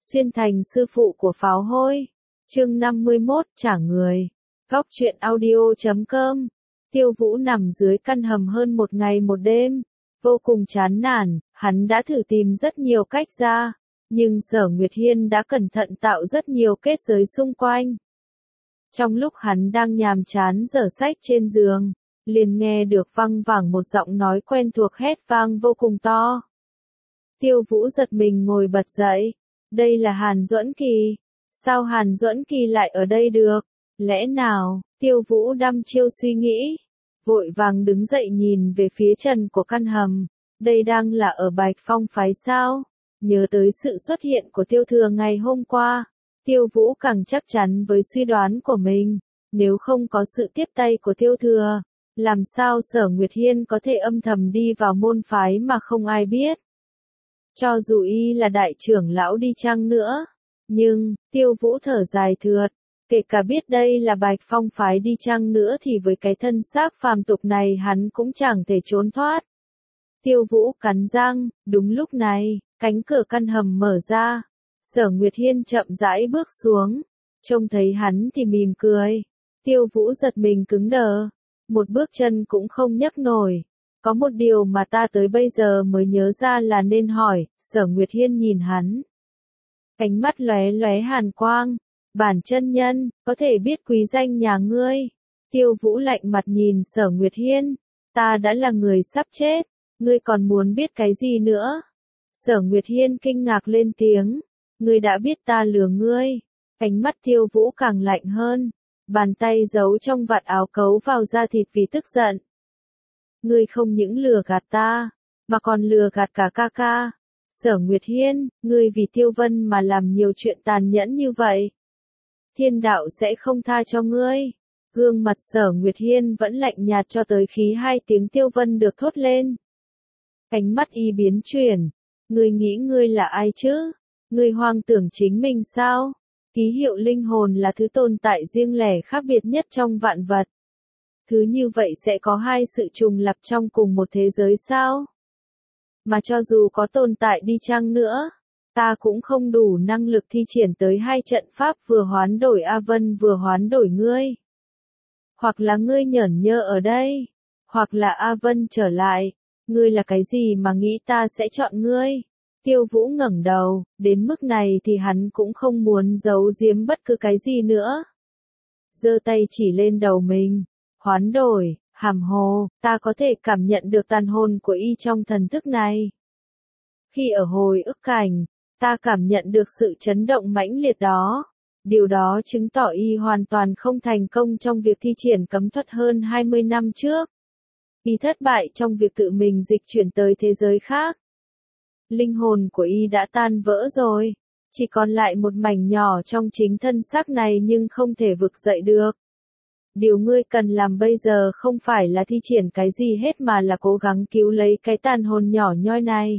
Xuyên thành sư phụ của pháo hôi. Chương 51, trả người. Góc truyện audio.com. Tiêu Vũ nằm dưới căn hầm hơn một ngày một đêm. Vô cùng chán nản, hắn đã thử tìm rất nhiều cách ra. Nhưng Sở Nguyệt Hiên đã cẩn thận tạo rất nhiều kết giới xung quanh. Trong lúc hắn đang nhàm chán dở sách trên giường, liền nghe được văng vẳng một giọng nói quen thuộc hét vang vô cùng to. Tiêu Vũ giật mình ngồi bật dậy. Đây là Hàn Duẫn Kỳ. Sao Hàn Duẫn Kỳ lại ở đây được? Lẽ nào, Tiêu Vũ đăm chiêu suy nghĩ. Vội vàng đứng dậy nhìn về phía trần của căn hầm. Đây đang là ở Bạch Phong phái sao? Nhớ tới sự xuất hiện của Tiêu Thừa ngày hôm qua. Tiêu Vũ càng chắc chắn với suy đoán của mình. Nếu không có sự tiếp tay của Tiêu Thừa, làm sao Sở Nguyệt Hiên có thể âm thầm đi vào môn phái mà không ai biết? Cho dù y là đại trưởng lão đi chăng nữa. Nhưng, Tiêu Vũ thở dài thượt. Kể cả biết đây là Bạch Phong phái đi chăng nữa thì với cái thân xác phàm tục này hắn cũng chẳng thể trốn thoát. Tiêu Vũ cắn răng, đúng lúc này, cánh cửa căn hầm mở ra. Sở Nguyệt Hiên chậm rãi bước xuống. Trông thấy hắn thì mỉm cười. Tiêu Vũ giật mình cứng đờ. Một bước chân cũng không nhấc nổi. Có một điều mà ta tới bây giờ mới nhớ ra là nên hỏi. Sở Nguyệt Hiên nhìn hắn. Ánh mắt lóe lóe hàn quang. Bản chân nhân, có thể biết quý danh nhà ngươi. Tiêu Vũ lạnh mặt nhìn Sở Nguyệt Hiên. Ta đã là người sắp chết. Ngươi còn muốn biết cái gì nữa? Sở Nguyệt Hiên kinh ngạc lên tiếng. Ngươi đã biết ta lừa ngươi. Ánh mắt Tiêu Vũ càng lạnh hơn. Bàn tay giấu trong vạt áo cấu vào da thịt vì tức giận. Ngươi không những lừa gạt ta, mà còn lừa gạt cả ca ca. Sở Nguyệt Hiên, ngươi vì Tiêu Vân mà làm nhiều chuyện tàn nhẫn như vậy. Thiên đạo sẽ không tha cho ngươi. Gương mặt Sở Nguyệt Hiên vẫn lạnh nhạt cho tới khi hai tiếng Tiêu Vân được thốt lên. Ánh mắt y biến chuyển. Ngươi nghĩ ngươi là ai chứ? Ngươi hoang tưởng chính mình sao? Ký hiệu linh hồn là thứ tồn tại riêng lẻ khác biệt nhất trong vạn vật. Thứ như vậy sẽ có hai sự trùng lặp trong cùng một thế giới sao? Mà cho dù có tồn tại đi chăng nữa, ta cũng không đủ năng lực thi triển tới hai trận pháp vừa hoán đổi A Vân vừa hoán đổi ngươi. Hoặc là ngươi nhởn nhơ ở đây, hoặc là A Vân trở lại. Ngươi là cái gì mà nghĩ ta sẽ chọn ngươi? Tiêu Vũ ngẩng đầu, đến mức này thì hắn cũng không muốn giấu giếm bất cứ cái gì nữa. Giơ tay chỉ lên đầu mình. Hoán đổi, hàm hồ, ta có thể cảm nhận được tàn hồn của y trong thần thức này. Khi ở hồi ức cảnh, ta cảm nhận được sự chấn động mãnh liệt đó. Điều đó chứng tỏ y hoàn toàn không thành công trong việc thi triển cấm thuật hơn 20 năm trước. Y thất bại trong việc tự mình dịch chuyển tới thế giới khác. Linh hồn của y đã tan vỡ rồi. Chỉ còn lại một mảnh nhỏ trong chính thân xác này nhưng không thể vực dậy được. Điều ngươi cần làm bây giờ không phải là thi triển cái gì hết mà là cố gắng cứu lấy cái tàn hồn nhỏ nhoi này.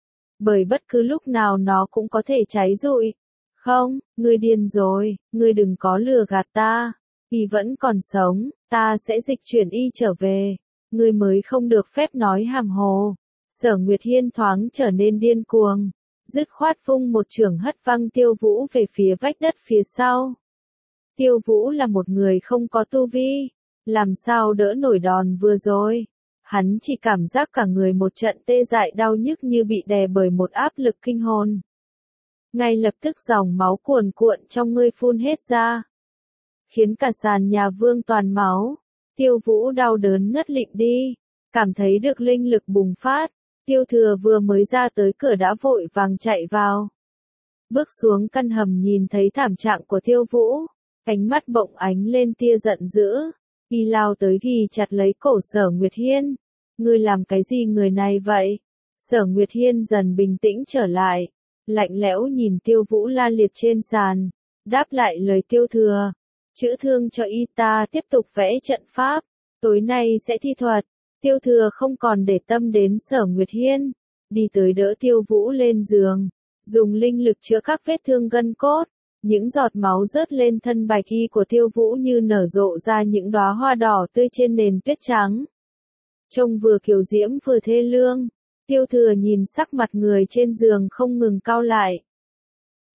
Bởi bất cứ lúc nào nó cũng có thể cháy rụi. Không, ngươi điên rồi, ngươi đừng có lừa gạt ta. Y vẫn còn sống, ta sẽ dịch chuyển y trở về. Ngươi mới không được phép nói hàm hồ. Sở Nguyệt Hiên thoáng trở nên điên cuồng. Dứt khoát vung một chưởng hất văng Tiêu Vũ về phía vách đất phía sau. Tiêu Vũ là một người không có tu vi, làm sao đỡ nổi đòn vừa rồi. Hắn chỉ cảm giác cả người một trận tê dại đau nhức như bị đè bởi một áp lực kinh hồn. Ngay lập tức dòng máu cuồn cuộn trong người phun hết ra, khiến cả sàn nhà vương toàn máu. Tiêu Vũ đau đớn ngất lịm đi, cảm thấy được linh lực bùng phát. Tiêu Thừa vừa mới ra tới cửa đã vội vàng chạy vào. Bước xuống căn hầm nhìn thấy thảm trạng của Tiêu Vũ. Ánh mắt bỗng ánh lên tia giận dữ. Y lao tới ghi chặt lấy cổ Sở Nguyệt Hiên. Ngươi làm cái gì người này vậy? Sở Nguyệt Hiên dần bình tĩnh trở lại. Lạnh lẽo nhìn Tiêu Vũ la liệt trên sàn. Đáp lại lời Tiêu Thừa. Chữa thương cho y, ta tiếp tục vẽ trận pháp. Tối nay sẽ thi thuật. Tiêu Thừa không còn để tâm đến Sở Nguyệt Hiên. Đi tới đỡ Tiêu Vũ lên giường. Dùng linh lực chữa các vết thương gân cốt. Những giọt máu rớt lên thân bạch y của Tiêu Vũ như nở rộ ra những đóa hoa đỏ tươi trên nền tuyết trắng. Trông vừa kiều diễm vừa thê lương. Tiêu Thừa nhìn sắc mặt người trên giường không ngừng cau lại.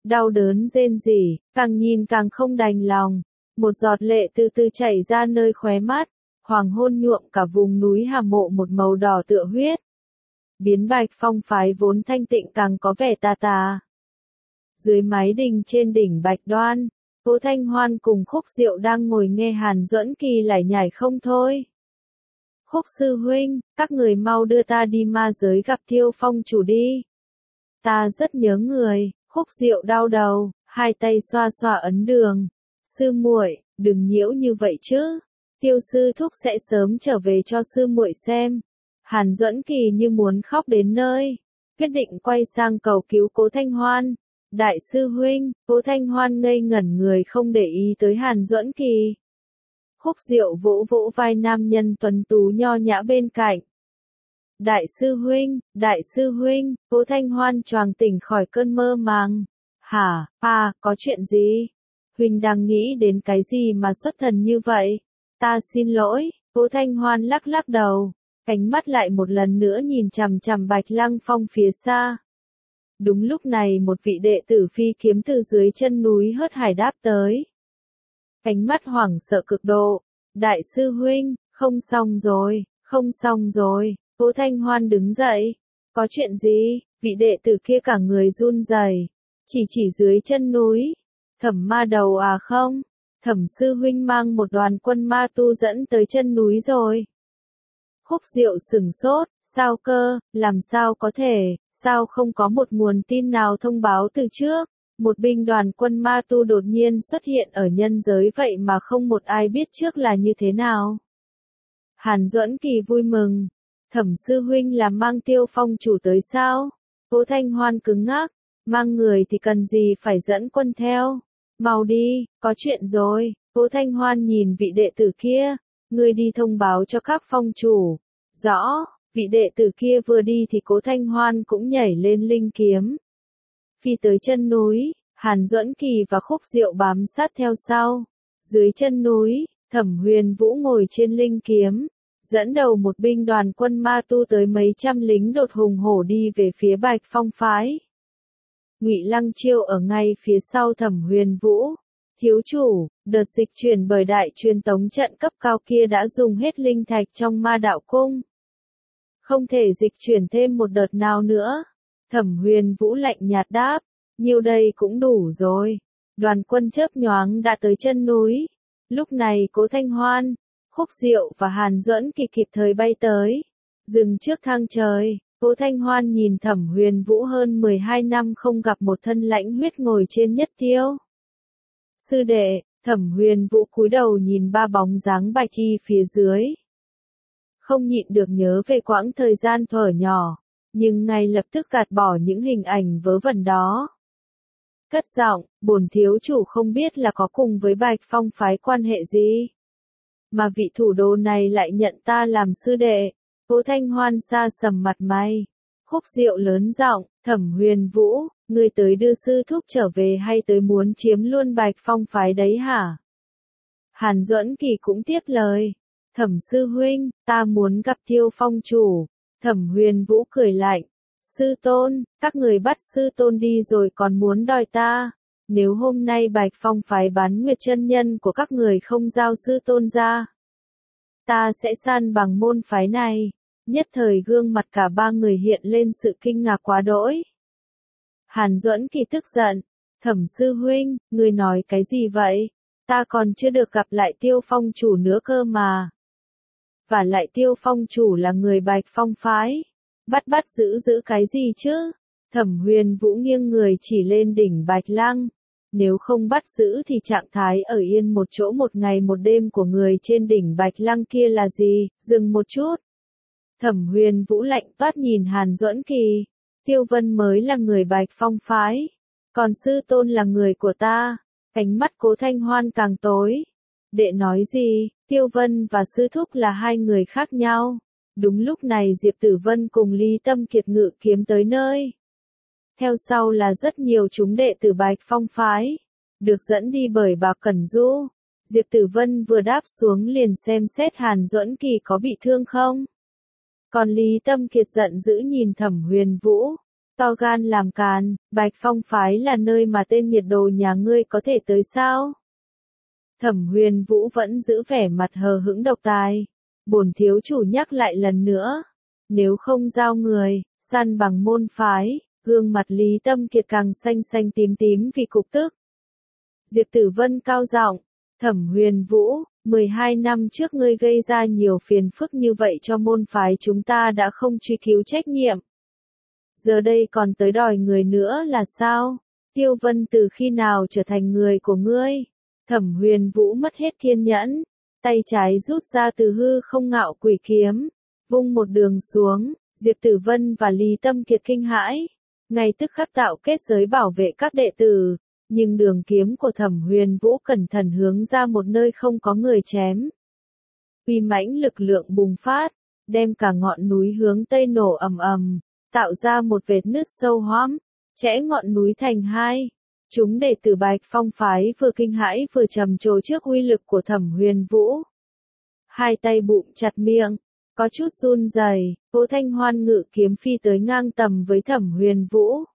đau đớn rên rỉ, càng nhìn càng không đành lòng. Một giọt lệ từ từ chảy ra nơi khóe mắt, hoàng hôn nhuộm cả vùng núi Hà Mộ một màu đỏ tựa huyết. Biến Bạch Phong phái vốn thanh tịnh càng có vẻ tà tà. Dưới mái đình trên đỉnh Bạch Đoan, Cố Thanh Hoan cùng Khúc Diệu đang ngồi nghe Hàn Duẫn Kỳ lải nhải không thôi. Khúc sư huynh, các người mau đưa ta đi ma giới gặp Tiêu Phong chủ đi. Ta rất nhớ người. Khúc Diệu đau đầu, hai tay xoa xoa ấn đường. Sư muội, đừng nhiễu như vậy chứ. Tiêu sư thúc sẽ sớm trở về cho sư muội xem. Hàn Duẫn Kỳ như muốn khóc đến nơi, quyết định quay sang cầu cứu Cố Thanh Hoan. Đại sư huynh, Cố Thanh Hoan ngây ngẩn người không để ý tới Hàn Duẫn Kỳ. Khúc Diệu vỗ vỗ vai nam nhân tuấn tú nho nhã bên cạnh. Đại sư huynh, Cố Thanh Hoan choàng tỉnh khỏi cơn mơ màng. Hả, có chuyện gì? Huynh đang nghĩ đến cái gì mà xuất thần như vậy? Ta xin lỗi, Cố Thanh Hoan lắc lắc đầu, cánh mắt lại một lần nữa nhìn chằm chằm Bạch Lăng Phong phía xa. Đúng lúc này một vị đệ tử phi kiếm từ dưới chân núi hớt hải đáp tới. Cánh mắt hoảng sợ cực độ. Đại sư huynh, không xong rồi. Cố Thanh Hoan đứng dậy. Có chuyện gì? Vị đệ tử kia cả người run rẩy, chỉ dưới chân núi. Thẩm ma đầu à không? Thẩm sư huynh mang một đoàn quân ma tu dẫn tới chân núi rồi. Khúc Diệu sửng sốt, sao cơ, làm sao có thể, sao không có một nguồn tin nào thông báo từ trước? Một binh đoàn quân ma tu đột nhiên xuất hiện ở nhân giới vậy mà không một ai biết trước là như thế nào. Hàn Duẫn Kỳ vui mừng. Thẩm sư huynh là mang Tiêu Phong chủ tới sao? Cố Thanh Hoan cứng ngắc, mang người thì cần gì phải dẫn quân theo? Mau đi, có chuyện rồi. Cố Thanh Hoan nhìn vị đệ tử kia, ngươi đi thông báo cho các phong chủ. Rõ, vị đệ tử kia vừa đi thì Cố Thanh Hoan cũng nhảy lên linh kiếm. Phi tới chân núi, Hàn Duẫn Kỳ và Khúc Diệu bám sát theo sau. Dưới chân núi, Thẩm Huyền Vũ ngồi trên linh kiếm, dẫn đầu một binh đoàn quân ma tu tới mấy trăm lính đột hùng hổ đi về phía Bạch Phong phái. Ngụy Lăng Chiêu ở ngay phía sau Thẩm Huyền Vũ. Thiếu chủ, đợt dịch chuyển bởi đại truyền tống trận cấp cao kia đã dùng hết linh thạch trong ma đạo cung. Không thể dịch chuyển thêm một đợt nào nữa. Thẩm Huyền Vũ lạnh nhạt đáp, nhiêu đây cũng đủ rồi. Đoàn quân chớp nhoáng đã tới chân núi. Lúc này Cố Thanh Hoan, Khúc Diệu và Hàn Duẫn Kỳ kịp thời bay tới. Dừng trước thang trời, Cố Thanh Hoan nhìn Thẩm Huyền Vũ hơn 12 năm không gặp một thân lãnh huyết ngồi trên nhất tiêu. Sư đệ, Thẩm Huyền Vũ cúi đầu nhìn ba bóng dáng bạch y phía dưới. Không nhịn được nhớ về quãng thời gian thuở nhỏ, nhưng ngay lập tức gạt bỏ những hình ảnh vớ vẩn đó. Cất giọng, bổn thiếu chủ không biết là có cùng với Bạch Phong phái quan hệ gì, mà vị thủ đô này lại nhận ta làm sư đệ. Cố Thanh Hoan sa sầm mặt mày. Khúc Diệu lớn giọng, Thẩm Huyền Vũ, ngươi tới đưa sư thúc trở về hay tới muốn chiếm luôn Bạch Phong phái đấy hả? Hàn Duẫn Kỳ cũng tiếp lời. Thẩm sư huynh, ta muốn gặp Tiêu Phong chủ. Thẩm Huyền Vũ cười lạnh. Sư tôn, các người bắt sư tôn đi rồi còn muốn đòi ta. Nếu hôm nay Bạch Phong phái bán nguyệt chân nhân của các người không giao sư tôn ra, ta sẽ san bằng môn phái này. Nhất thời gương mặt cả ba người hiện lên sự kinh ngạc quá đỗi. Hàn Duẫn Kỳ tức giận. Thẩm sư huynh, ngươi nói cái gì vậy? Ta còn chưa được gặp lại Tiêu Phong chủ nữa cơ mà. Và lại Tiêu Phong chủ là người Bạch Phong phái. Bắt giữ cái gì chứ? Thẩm Huyền Vũ nghiêng người chỉ lên đỉnh Bạch Lăng. Nếu không bắt giữ thì trạng thái ở yên một chỗ một ngày một đêm của người trên đỉnh Bạch Lăng kia là gì? Dừng một chút. Thẩm Huyền Vũ lạnh toát nhìn Hàn Duẫn Kỳ. Tiêu Vân mới là người Bạch Phong phái, còn sư tôn là người của ta. Cánh mắt Cố Thanh Hoan càng tối. Đệ nói gì? Tiêu Vân và sư thúc là hai người khác nhau. Đúng lúc này Diệp Tử Vân cùng Lý Tâm Kiệt ngự kiếm tới nơi. Theo sau là rất nhiều chúng đệ tử Bạch Phong phái, được dẫn đi bởi bà Cẩn Du. Diệp Tử Vân vừa đáp xuống liền xem xét Hàn Duẫn Kỳ có bị thương không. Còn Lý Tâm Kiệt giận dữ nhìn Thẩm Huyền Vũ. To gan làm càn, Bạch Phong phái là nơi mà tên nhiệt đồ nhà ngươi có thể tới sao? Thẩm Huyền Vũ vẫn giữ vẻ mặt hờ hững độc tài. Bổn thiếu chủ nhắc lại lần nữa. Nếu không giao người, săn bằng môn phái, gương mặt Lý Tâm Kiệt càng xanh xanh tím tím vì cục tức. Diệp Tử Vân cao giọng, Thẩm Huyền Vũ, 12 năm trước ngươi gây ra nhiều phiền phức như vậy cho môn phái chúng ta đã không truy cứu trách nhiệm. Giờ đây còn tới đòi người nữa là sao? Tiêu Vân từ khi nào trở thành người của ngươi? Thẩm Huyền Vũ mất hết kiên nhẫn, tay trái rút ra từ hư không ngạo quỷ kiếm, vung một đường xuống, Diệp Tử Vân và Lý Tâm Kiệt kinh hãi, ngay tức khắc tạo kết giới bảo vệ các đệ tử, nhưng đường kiếm của Thẩm Huyền Vũ cẩn thận hướng ra một nơi không có người chém. Uy mãnh lực lượng bùng phát, đem cả ngọn núi hướng tây nổ ầm ầm, tạo ra một vệt nứt sâu hoắm, chẽ ngọn núi thành hai. Chúng đệ tử Bạch Phong phái vừa kinh hãi vừa trầm trồ trước uy lực của Thẩm Huyền Vũ. Hai tay bụng chặt miệng, có chút run rẩy, Cố Thanh Hoan ngự kiếm phi tới ngang tầm với Thẩm Huyền Vũ.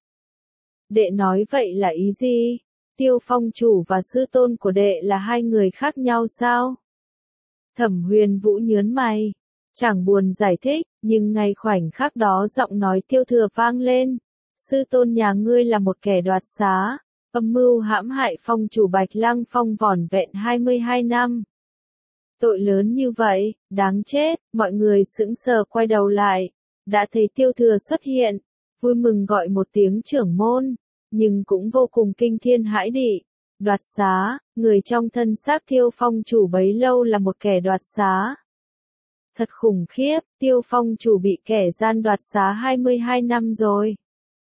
Đệ nói vậy là ý gì? Tiêu Phong chủ và sư tôn của đệ là hai người khác nhau sao? Thẩm Huyền Vũ nhớn mày, chẳng buồn giải thích, nhưng ngay khoảnh khắc đó giọng nói Tiêu Thừa vang lên. Sư tôn nhà ngươi là một kẻ đoạt xá, âm mưu hãm hại phong chủ Bạch Lăng Phong vỏn vẹn 22 năm. Tội lớn như vậy, đáng chết, mọi người sững sờ quay đầu lại, đã thấy Tiêu Thừa xuất hiện, vui mừng gọi một tiếng trưởng môn, nhưng cũng vô cùng kinh thiên hãi địa. Đoạt xá, người trong thân xác Tiêu Phong chủ bấy lâu là một kẻ đoạt xá. Thật khủng khiếp, Tiêu Phong chủ bị kẻ gian đoạt xá 22 năm rồi.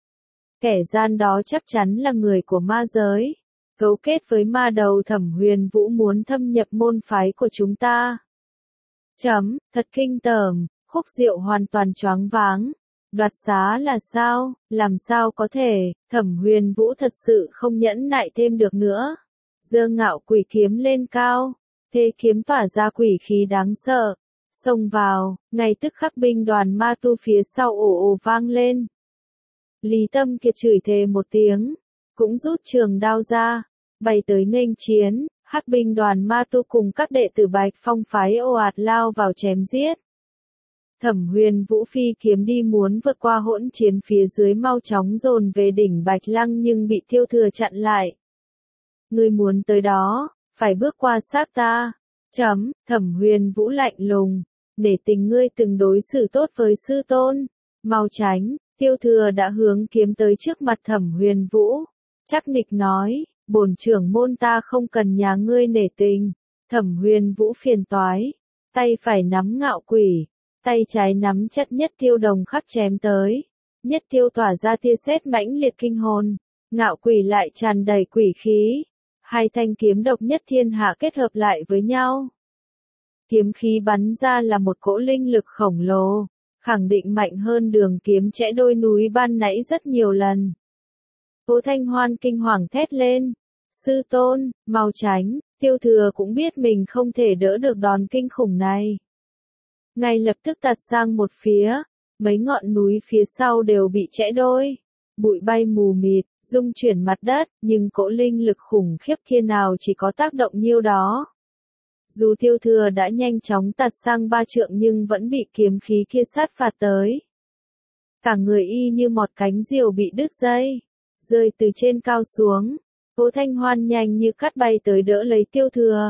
Kẻ gian đó chắc chắn là người của ma giới, cấu kết với ma đầu Thẩm Huyền Vũ muốn thâm nhập môn phái của chúng ta. Thật kinh tởm, Khúc Diệu hoàn toàn choáng váng. Đoạt xá là sao, làm sao có thể, Thẩm Huyền Vũ thật sự không nhẫn nại thêm được nữa. Giơ ngạo quỷ kiếm lên cao, thế kiếm tỏa ra quỷ khí đáng sợ. Xông vào, ngay tức khắc binh đoàn ma tu phía sau ồ ồ vang lên. Lý Tâm Kiệt chửi thề một tiếng, cũng rút trường đao ra, bay tới nghênh chiến, hắc binh đoàn ma tu cùng các đệ tử Bạch Phong phái ồ ạt lao vào chém giết. Thẩm Huyền Vũ phi kiếm đi muốn vượt qua hỗn chiến phía dưới mau chóng dồn về đỉnh Bạch Lăng nhưng bị Tiêu Thừa chặn lại. Ngươi muốn tới đó, phải bước qua xác ta. Thẩm Huyền Vũ lạnh lùng, để tình ngươi từng đối xử tốt với sư tôn, mau tránh. Tiêu Thừa đã hướng kiếm tới trước mặt Thẩm Huyền Vũ, chắc nịch nói, bổn trưởng môn ta không cần nhà ngươi nể tình. Thẩm Huyền Vũ phiền toái, tay phải nắm ngạo quỷ, tay trái nắm chặt nhất tiêu đồng khắc chém tới, nhất tiêu tỏa ra tia sét mãnh liệt kinh hồn, ngạo quỷ lại tràn đầy quỷ khí, hai thanh kiếm độc nhất thiên hạ kết hợp lại với nhau. Kiếm khí bắn ra là một cỗ linh lực khổng lồ, khẳng định mạnh hơn đường kiếm chẽ đôi núi ban nãy rất nhiều lần. Cố Thanh Hoan kinh hoàng thét lên, sư tôn, mau tránh. Tiêu Thừa cũng biết mình không thể đỡ được đòn kinh khủng này. Ngay lập tức tạt sang một phía, mấy ngọn núi phía sau đều bị chẽ đôi, bụi bay mù mịt, rung chuyển mặt đất, nhưng cỗ linh lực khủng khiếp kia nào chỉ có tác động nhiêu đó. Dù Tiêu Thừa đã nhanh chóng tạt sang 3 trượng nhưng vẫn bị kiếm khí kia sát phạt tới. Cả người y như một cánh diều bị đứt dây, rơi từ trên cao xuống. Cố Thanh Hoan nhanh như cắt bay tới đỡ lấy Tiêu Thừa.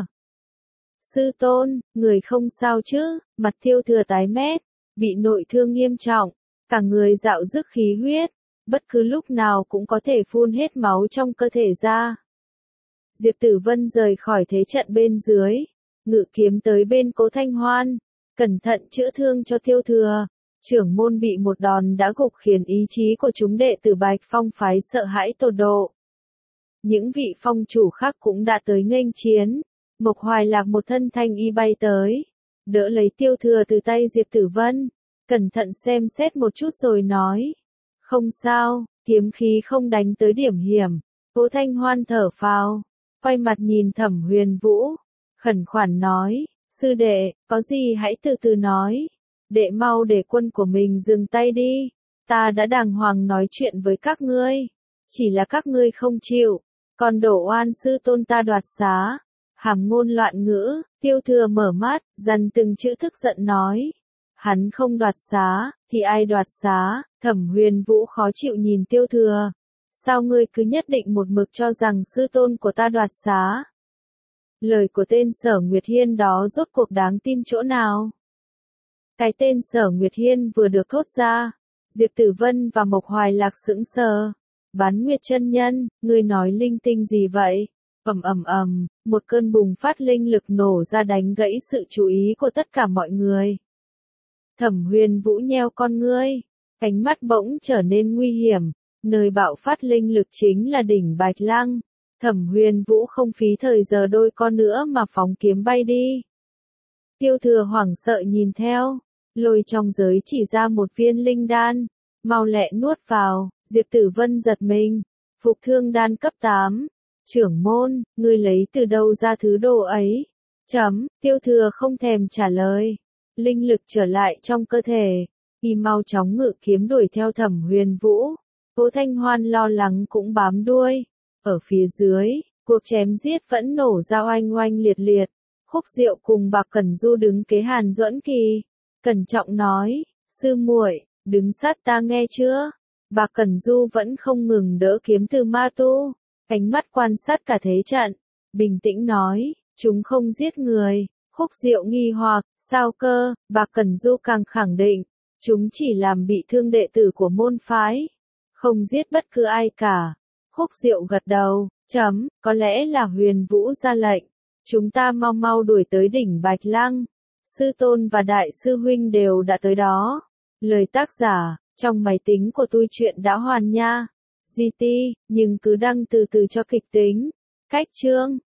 Sư tôn, người không sao chứ? Mặt Tiêu Thừa tái mét, bị nội thương nghiêm trọng, cả người dạo dứt khí huyết, bất cứ lúc nào cũng có thể phun hết máu trong cơ thể ra. Diệp Tử Vân rời khỏi thế trận bên dưới, ngự kiếm tới bên Cố Thanh Hoan, cẩn thận chữa thương cho Tiêu Thừa. Trưởng môn bị một đòn đã gục khiến ý chí của chúng đệ tử Bạch Phong phái sợ hãi tột độ. Những vị phong chủ khác cũng đã tới nghênh chiến. Mộc Hoài Lạc một thân thanh y bay tới, đỡ lấy Tiêu Thừa từ tay Diệp Tử Vân, cẩn thận xem xét một chút rồi nói. Không sao, kiếm khí không đánh tới điểm hiểm. Cố Thanh Hoan thở phào, quay mặt nhìn Thẩm Huyền Vũ, khẩn khoản nói, sư đệ, có gì hãy từ từ nói. Đệ mau để quân của mình dừng tay đi. Ta đã đàng hoàng nói chuyện với các ngươi. Chỉ là các ngươi không chịu. Còn đổ oan sư tôn ta đoạt xá. Hàm ngôn loạn ngữ, Tiêu Thừa mở mắt, dằn từng chữ tức giận nói. Hắn không đoạt xá, thì ai đoạt xá? Thẩm Huyền Vũ khó chịu nhìn Tiêu Thừa. Sao ngươi cứ nhất định một mực cho rằng sư tôn của ta đoạt xá? Lời của tên Sở Nguyệt Hiên đó rốt cuộc đáng tin chỗ nào? Cái tên Sở Nguyệt Hiên vừa được thốt ra, Diệp Tử Vân và Mộc Hoài Lạc sững sờ. Bán Nguyệt chân nhân, ngươi nói linh tinh gì vậy? Một cơn bùng phát linh lực nổ ra đánh gãy sự chú ý của tất cả mọi người. Thẩm Huyền Vũ nheo con ngươi, cánh mắt bỗng trở nên nguy hiểm, nơi bạo phát linh lực chính là đỉnh Bạch Lăng. Thẩm Huyền Vũ không phí thời giờ đôi con nữa mà phóng kiếm bay đi. Tiêu Thừa hoảng sợ nhìn theo, lôi trong giới chỉ ra một viên linh đan, mau lẹ nuốt vào. Diệp Tử Vân giật mình, phục thương đan cấp 8. Trưởng môn, ngươi lấy từ đâu ra thứ đồ ấy? Tiêu Thừa không thèm trả lời. Linh lực trở lại trong cơ thể. Y mau chóng ngự kiếm đuổi theo Thẩm Huyền Vũ. Cố Thanh Hoan lo lắng cũng bám đuôi. Ở phía dưới, cuộc chém giết vẫn nổ ra oanh oanh liệt liệt. Khúc Diệu cùng Bạc Cẩn Du đứng kế Hàn Duẫn Kỳ. Cẩn trọng nói, sư muội, đứng sát ta nghe chưa? Bạc Cẩn Du vẫn không ngừng đỡ kiếm từ ma tu. Ánh mắt quan sát cả thế trận. Bình tĩnh nói, chúng không giết người. Khúc Diệu nghi hoặc, sao cơ? Bạc Cẩn Du càng khẳng định, chúng chỉ làm bị thương đệ tử của môn phái. Không giết bất cứ ai cả. Khúc Diệu gật đầu, có lẽ là Huyền Vũ ra lệnh. Chúng ta mau mau đuổi tới đỉnh Bạch Lăng. Sư tôn và đại sư huynh đều đã tới đó. Lời tác giả, trong máy tính của tôi chuyện đã hoàn nha. GT, nhưng cứ đăng từ từ cho kịch tính. Cách chương.